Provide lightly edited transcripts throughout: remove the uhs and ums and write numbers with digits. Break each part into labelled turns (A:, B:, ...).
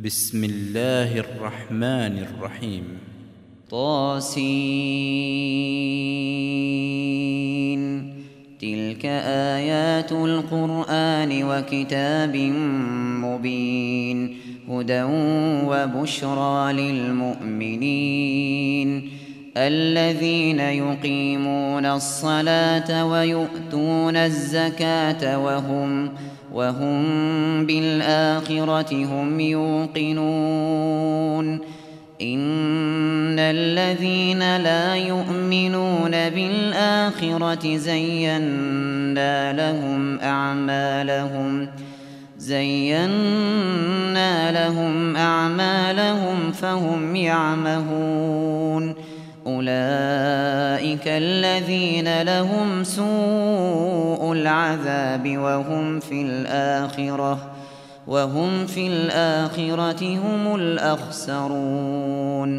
A: بسم الله الرحمن الرحيم. طاسين. تلك آيات القرآن وكتاب مبين، هدى وبشرى للمؤمنين الذين يقيمون الصلاة ويؤتون الزكاة وهم بالآخرة هم يوقنون. إن الذين لا يؤمنون بالآخرة زينا لهم أعمالهم فهم يعمهون. أولئك الذين لهم سوء العذاب وهم في الآخرة هم الأخسرون.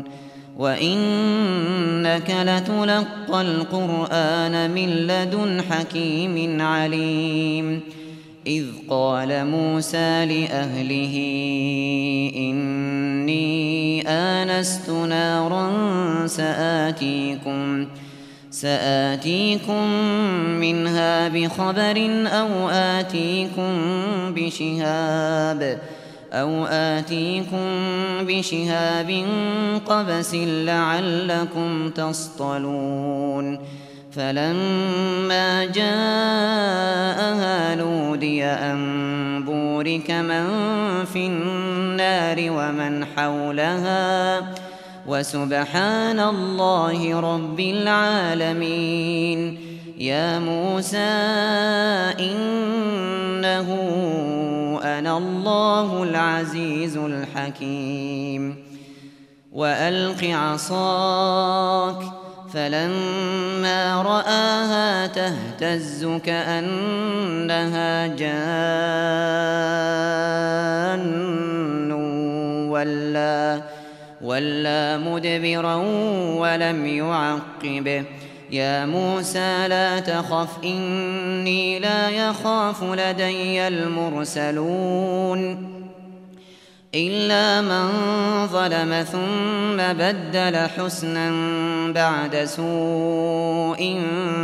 A: وإنك لتلقى القرآن من لدن حكيم عليم. إذ قال موسى لأهله إني آنست نارا سآتيكم منها بخبر أو آتيكم بشهاب قبس لعلكم تصطلون. فلما جاءها نودي أن بورك من في النار ومن حولها وسبحان الله رب العالمين. يا موسى إنه أنا الله العزيز الحكيم. وألق عصاك، فلما رآها تهتز كأنها جان ولا مدبرا ولم يعقب. يا موسى لا تخف إني لا يخاف لدي المرسلون إلا من ظلم ثم بدل حسنا بعد سوء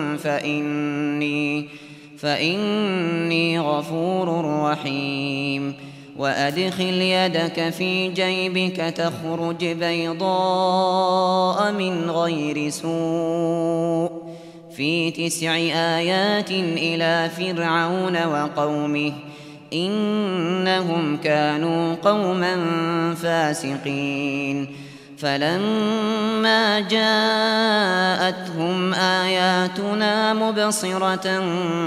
A: فإني غفور رحيم. وأدخل يدك في جيبك تخرج بيضاء من غير سوء في 9 آيات إلى فرعون وقومه إنهم كانوا قوما فاسقين. فلما جاءتهم آياتنا مبصرة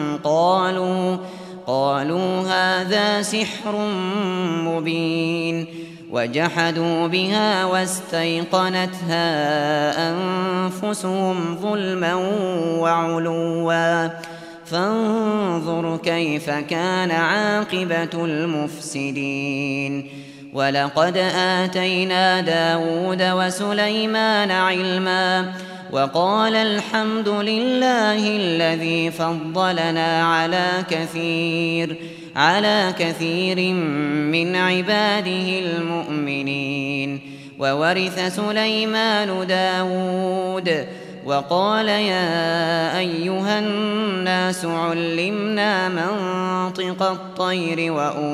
A: قالوا هذا سحر مبين. وجحدوا بها واستيقنتها أنفسهم ظلما وعلوا فانظر كيف كان عاقبة المفسدين. ولقد آتينا داود وسليمان علما وقال الحمد لله الذي فضلنا على كثير من عباده المؤمنين. وورث سليمان داود وقال يا أيها الناس علمنا منطق الطير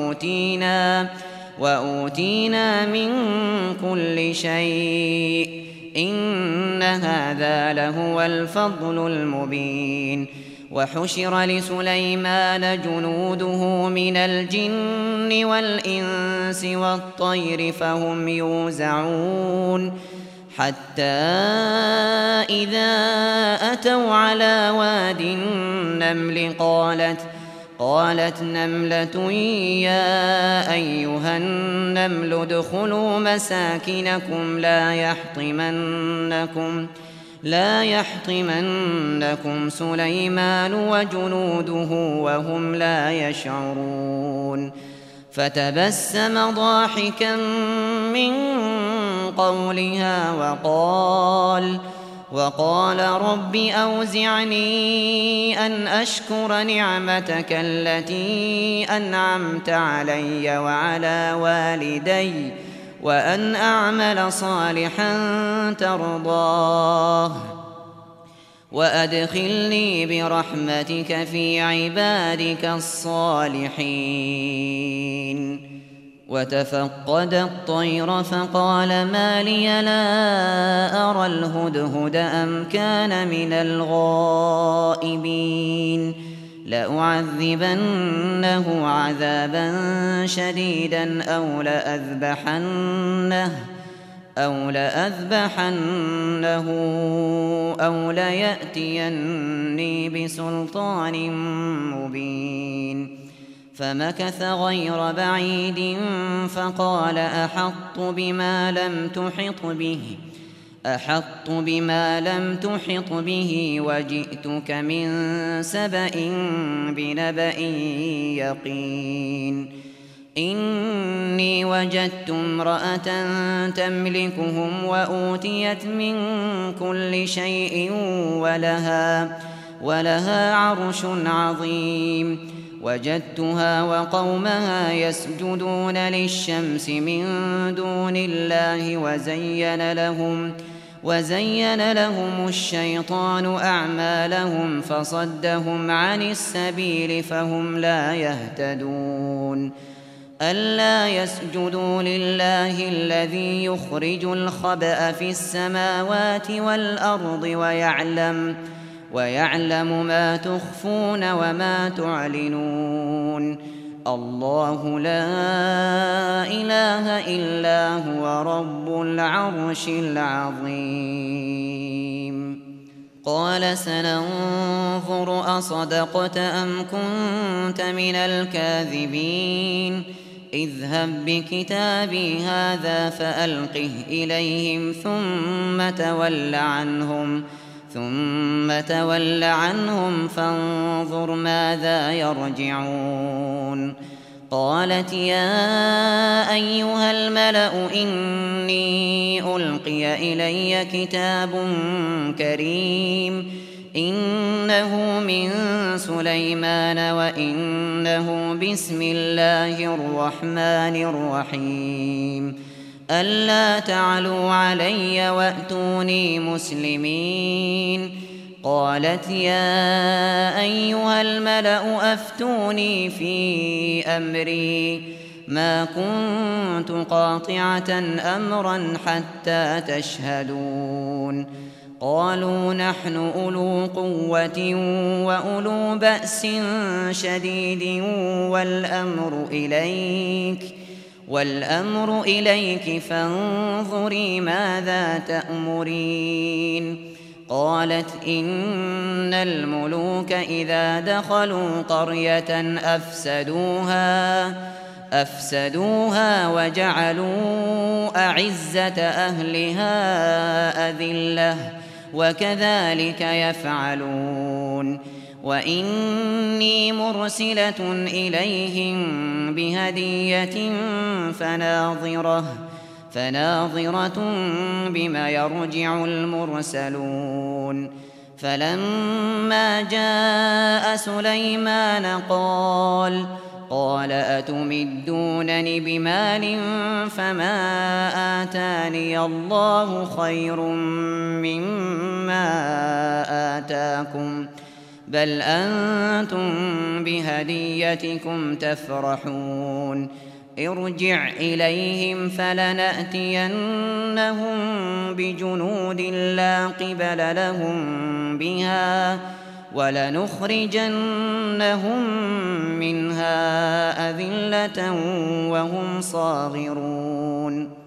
A: وأوتينا من كل شيء إن هذا لهو الفضل المبين. وحشر لسليمان جنوده من الجن والإنس والطير فهم يوزعون حتى إذا أتوا على واد النمل قالت نملة يا أيها النمل ادخلوا مساكنكم لا يحطمنكم سليمان وجنوده وهم لا يشعرون. فتبسم ضاحكا من قولها وقال رب أوزعني أن أشكر نعمتك التي أنعمت علي وعلى والدي وأن أعمل صالحا ترضاه وأدخلني برحمتك في عبادك الصالحين. وتفقد الطير فقال ما لي لا أرى الهدهد أم كان من الغائبين لأعذبنه عذابا شديدا أو لأذبحنه أو ليأتيني بسلطان مبين. فمكث غير بعيد فقال أحطت بما لم تحط به وجئتك من سبأ بنبأ يقين. إني وجدت امرأة تملكهم وأوتيت من كل شيء ولها عرش عظيم. وجدتها وقومها يسجدون للشمس من دون الله وزين لهم الشيطان أعمالهم فصدهم عن السبيل فهم لا يهتدون. ألا يسجدوا لله الذي يخرج الخبأ في السماوات والأرض ويعلم ما تخفون وما تعلنون. الله لا إله إلا هو رب العرش العظيم. قال سننظر أصدقت أم كنت من الكاذبين. اذهب بكتابي هذا فألقه إليهم ثم تول عنهم فانظر ماذا يرجعون. قالت يا أيها الملأ إني ألقي إلي كتاب كريم إنه من سليمان وإنه بسم الله الرحمن الرحيم ألا تعلوا علي وأتوني مسلمين. قالت يا أيها الملأ أفتوني في أمري ما كنت قاطعة أمرا حتى تشهدون. قالوا نحن أولو قوة وأولو بأس شديد والأمر إليك فانظري ماذا تأمرين. قالت إن الملوك إذا دخلوا قرية أفسدوها وجعلوا أعزة أهلها أذلة وكذلك يفعلون. وإني مرسلة إليهم بهدية فناظرة بما يرجع المرسلون. فلما جاء سليمان قال أتمدونني بمال فما آتاني الله خير مما آتاكم بل أنتم بهديتكم تفرحون. ارجع إليهم فلنأتينهم بجنود لا قبل لهم بها ولنخرجنهم منها أذلة وهم صاغرون.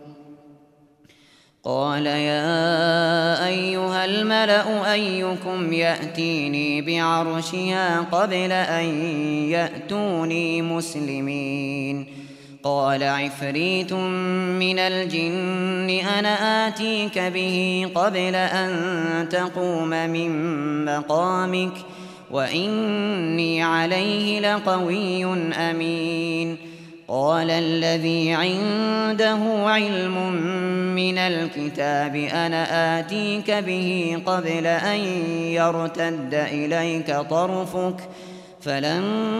A: قال يا أيها الملأ أيكم يأتيني بعرشها قبل أن يأتوني مسلمين. قال عفريت من الجن أنا آتيك به قبل أن تقوم من مقامك وإني عليه لقوي أمين. قال الذي عنده علم من الكتاب أنا آتيك به قبل أن يرتد إليك طرفك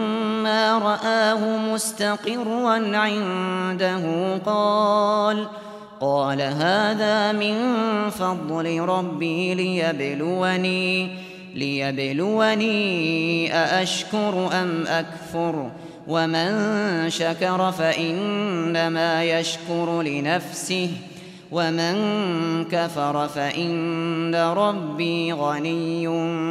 A: فلما رآه مستقرا عنده قال هذا من فضل ربي ليبلوني أأشكر أم أكفر ومن شكر فإنما يشكر لنفسه ومن كفر فإن ربي غني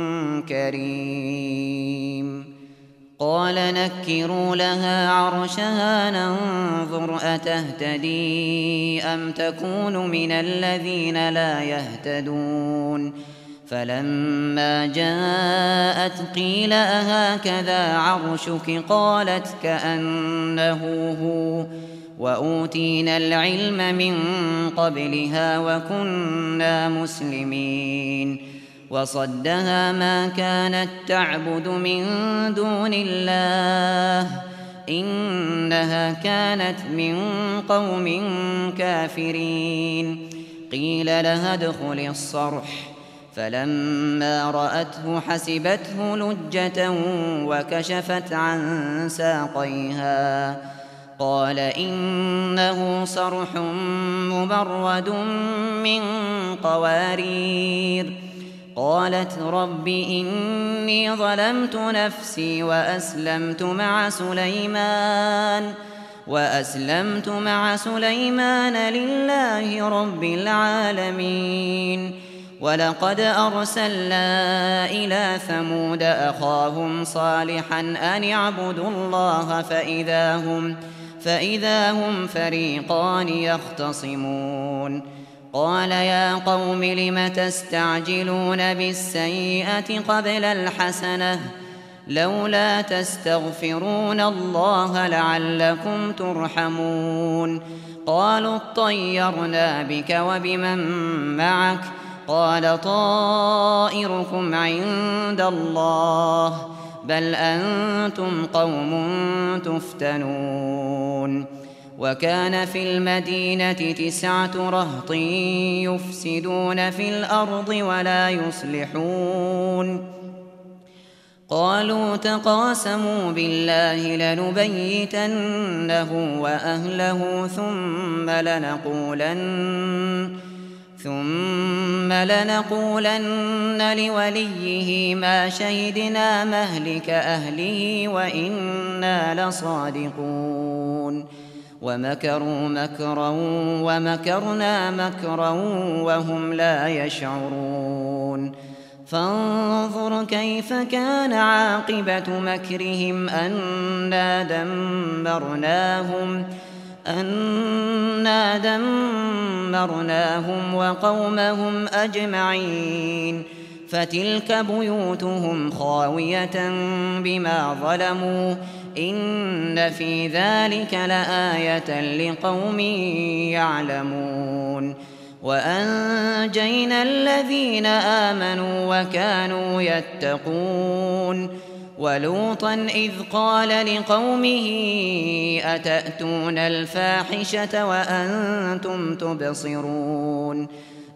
A: كريم. قال نكروا لها عرشها ننظر أتهتدي أم تكون من الذين لا يهتدون. فلما جاءت قيل أهكذا عرشك قالت كأنه هو وأوتينا العلم من قبلها وكنا مسلمين. وصدها ما كانت تعبد من دون الله إنها كانت من قوم كافرين. قيل لها ادخل الصرح فلما رأته حسبته لجة وكشفت عن ساقيها قال إنه صرح مبرد من قوارير. قالت رب إني ظلمت نفسي وأسلمت مع سليمان لله رب العالمين. ولقد أرسلنا إلى ثمود أخاهم صالحا أن اعبدوا الله فإذا هم فريقان يختصمون. قال يا قوم لم تستعجلون بالسيئة قبل الحسنة لولا تستغفرون الله لعلكم ترحمون. قالوا اطيرنا بك وبمن معك قال طائركم عند الله بل أنتم قوم تفتنون. وكان في المدينة 9 رهط يفسدون في الأرض ولا يصلحون. قالوا تقاسموا بالله لنبيتنه وأهله ثم لنقولن لوليه ما شهدنا مهلك أهله وإنا لصادقون. ومكروا مكرا ومكرنا مكرا وهم لا يشعرون. فانظر كيف كان عاقبة مكرهم أنا دمرناهم وقومهم أجمعين. فتلك بيوتهم خاوية بما ظلموا إن في ذلك لآية لقوم يعلمون. وأنجينا الذين آمنوا وكانوا يتقون. ولوطا إذ قال لقومه أتأتون الفاحشة وأنتم تبصرون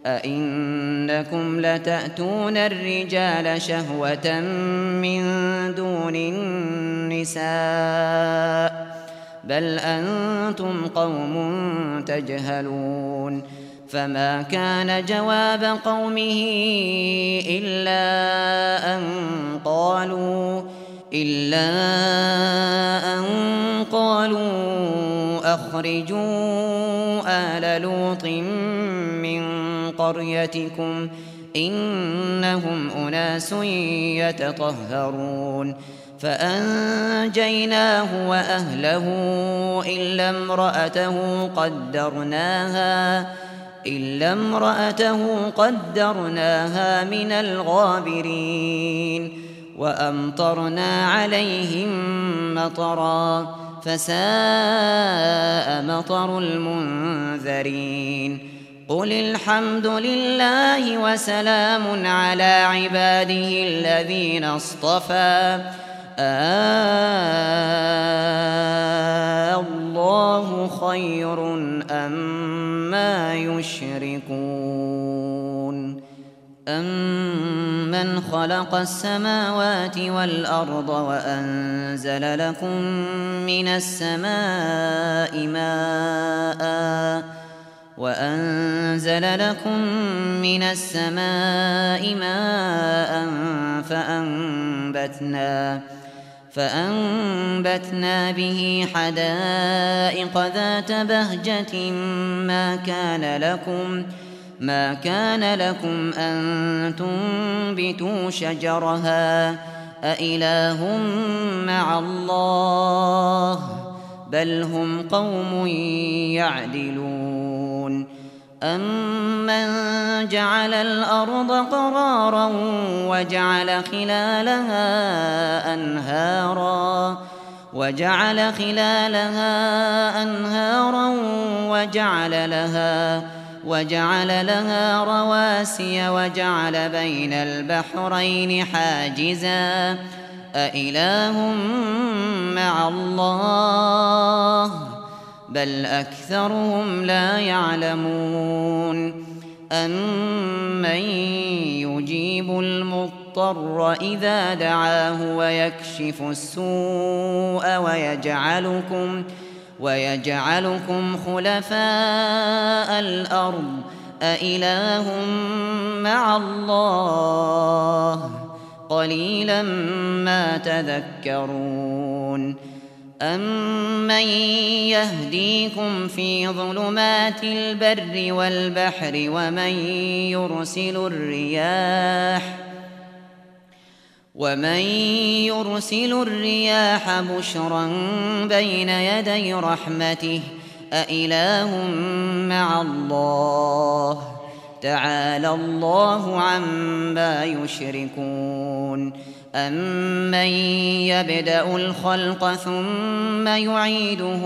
A: أئنكم لتأتون الرجال شهوة من دون النساء بل أنتم قوم تجهلون. فما كان جواب قومه إلا أن قالوا أخرجوا آل لوط من قريتكم إنهم أناس يتطهرون. فأنجيناه وأهله إلا امرأته قدرناها من الغابرين. وأمطرنا عليهم مطرا فساء مطر المنذرين. قل الحمد لله وسلام على عباده الذين اصطفى الله خير أما يشركون. أمن خلق السماوات والأرض وأنزل لكم من السماء ماء وأنزل لكم من السماء ماء فأنبتنا به حدائق ذات بهجة ما كان لكم أن تنبتوا شجرها أإله مع الله بل هم قوم يعدلون أمن جعل الأرض قرارا وجعل خلالها أنهارا وجعل لها رواسي وجعل بين البحرين حاجزا أإله مع الله بل أكثرهم لا يعلمون أمن يجيب المضطر إذا دعاه ويكشف السوء ويجعلكم خلفاء الأرض أإله مع الله قليلا ما تذكرون أمن يهديكم في ظلمات البر والبحر ومن يرسل الرياح بشرا بين يدي رحمته أإله مع الله تعالى الله عما يشركون أمن يبدأ الخلق ثم يعيده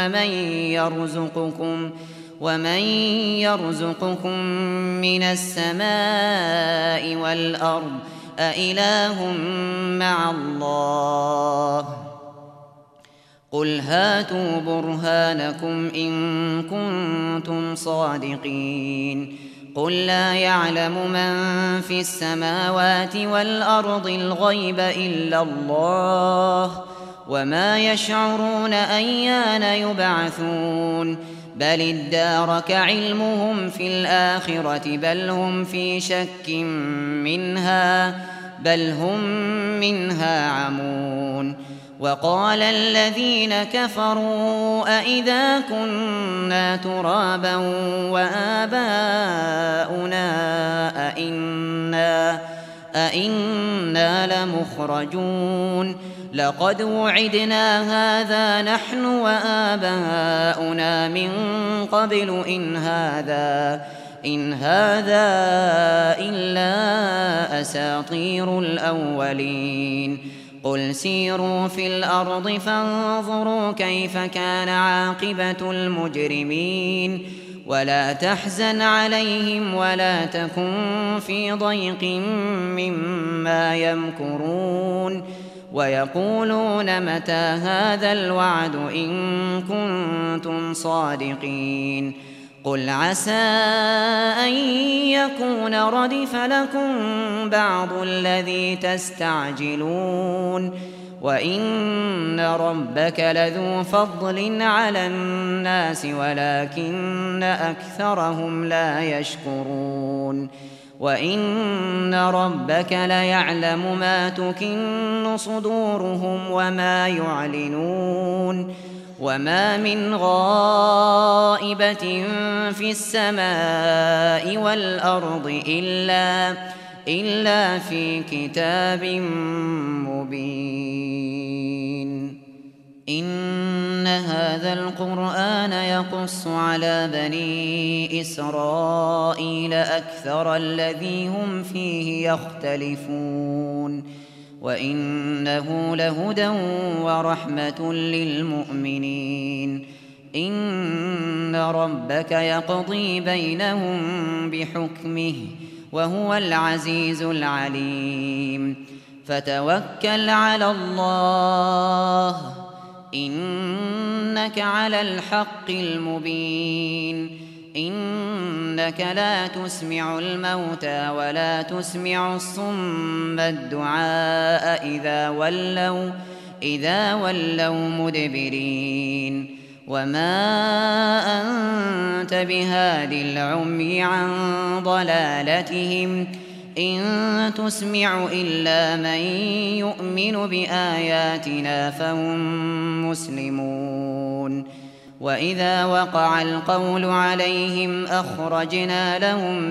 A: ومن يرزقكم من السماء والأرض أإله مع الله قل هاتوا برهانكم إن كنتم صادقين قل لا يعلم من في السماوات والأرض الغيب إلا الله وما يشعرون أيان يبعثون بل ادارك علمهم في الآخرة بل هم في شك بل هم منها عمون وقال الذين كفروا أإذا كنا ترابا وآباؤنا أئنا لمخرجون لقد وعدنا هذا نحن وآباؤنا من قبل إن هذا إلا أساطير الأولين قل سيروا في الأرض فانظروا كيف كان عاقبة المجرمين ولا تحزن عليهم ولا تكن في ضيق مما يمكرون ويقولون متى هذا الوعد إن كنتم صادقين قل عسى أن يكون ردف لكم بعض الذي تستعجلون وإن ربك لذو فضل على الناس ولكن أكثرهم لا يشكرون وإن ربك ليعلم ما تكن صدورهم وما يعلنون وما من غائبة في السماء والأرض إلا في كتاب مبين إن هذا القرآن يقص على بني إسرائيل أكثر الذي هم فيه يختلفون وإنه لهدى ورحمة للمؤمنين إن ربك يقضي بينهم بحكمه وهو العزيز العليم فتوكل على الله إنك على الحق المبين إنك لا تسمع الموتى ولا تسمع الصم الدعاء إذا ولوا مدبرين وما أنت بهاد العمي عن ضلالتهم إن تسمع إلا من يؤمن بآياتنا فهم مسلمون وإذا وقع القول عليهم أخرجنا لهم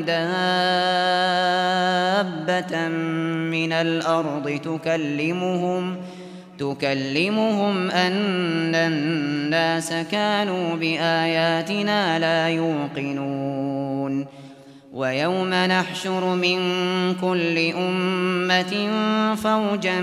A: دابة من الأرض تكلمهم أن الناس كانوا بآياتنا لا يوقنون ويوم نحشر من كل أمة فوجا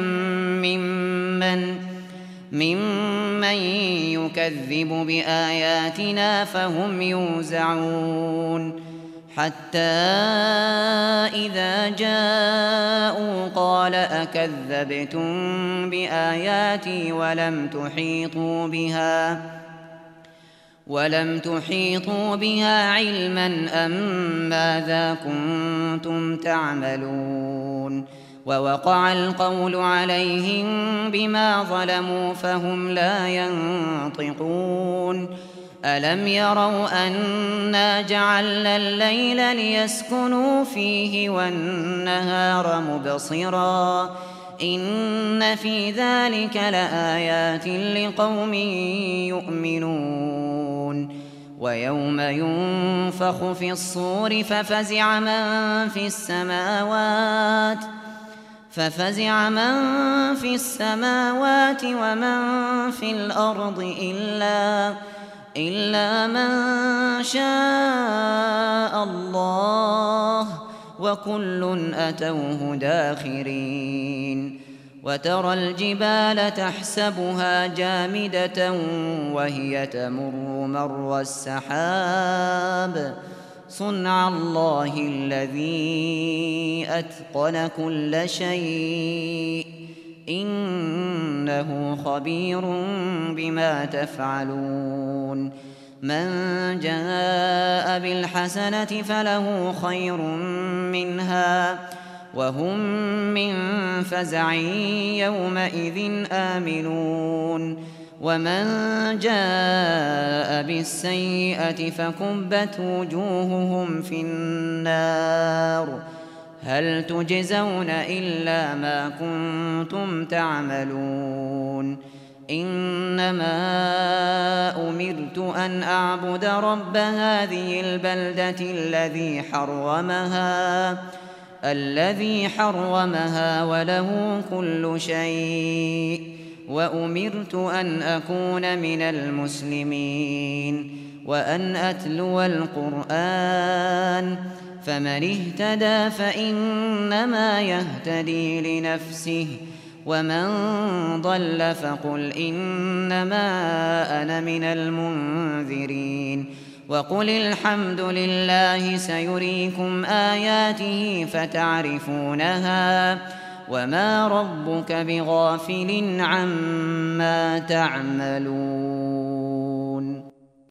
A: ممن يكذب بآياتنا فهم يوزعون حتى إذا جاءوا قال أكذبتم بآياتي ولم تحيطوا بها علما أم ماذا كنتم تعملون ووقع القول عليهم بما ظلموا فهم لا ينطقون ألم يروا أنا جعلنا الليل ليسكنوا فيه والنهار مبصرا إن في ذلك لآيات لقوم يؤمنون ويوم ينفخ في الصور ففزع من في السماوات ومن في الأرض إلا من شاء الله وكل أتوه داخرين وترى الجبال تحسبها جامدة وهي تمر مر السحاب صنع الله الذي أتقن كل شيء إنه خبير بما تفعلون من جاء بالحسنة فله خير منها وهم من فزع يومئذ آمنون ومن جاء بالسيئة فكبت وجوههم في النار هل تجزون إلا ما كنتم تعملون إنما أمرت أن أعبد رب هذه البلدة الذي حرمها وله كل شيء وأمرت أن أكون من المسلمين وأن أتلو القرآن فمن اهتدى فإنما يهتدي لنفسه ومن ضل فقل إنما أنا من المنذرين وقل الحمد لله سيريكم آياته فتعرفونها وما ربك بغافل عما تعملون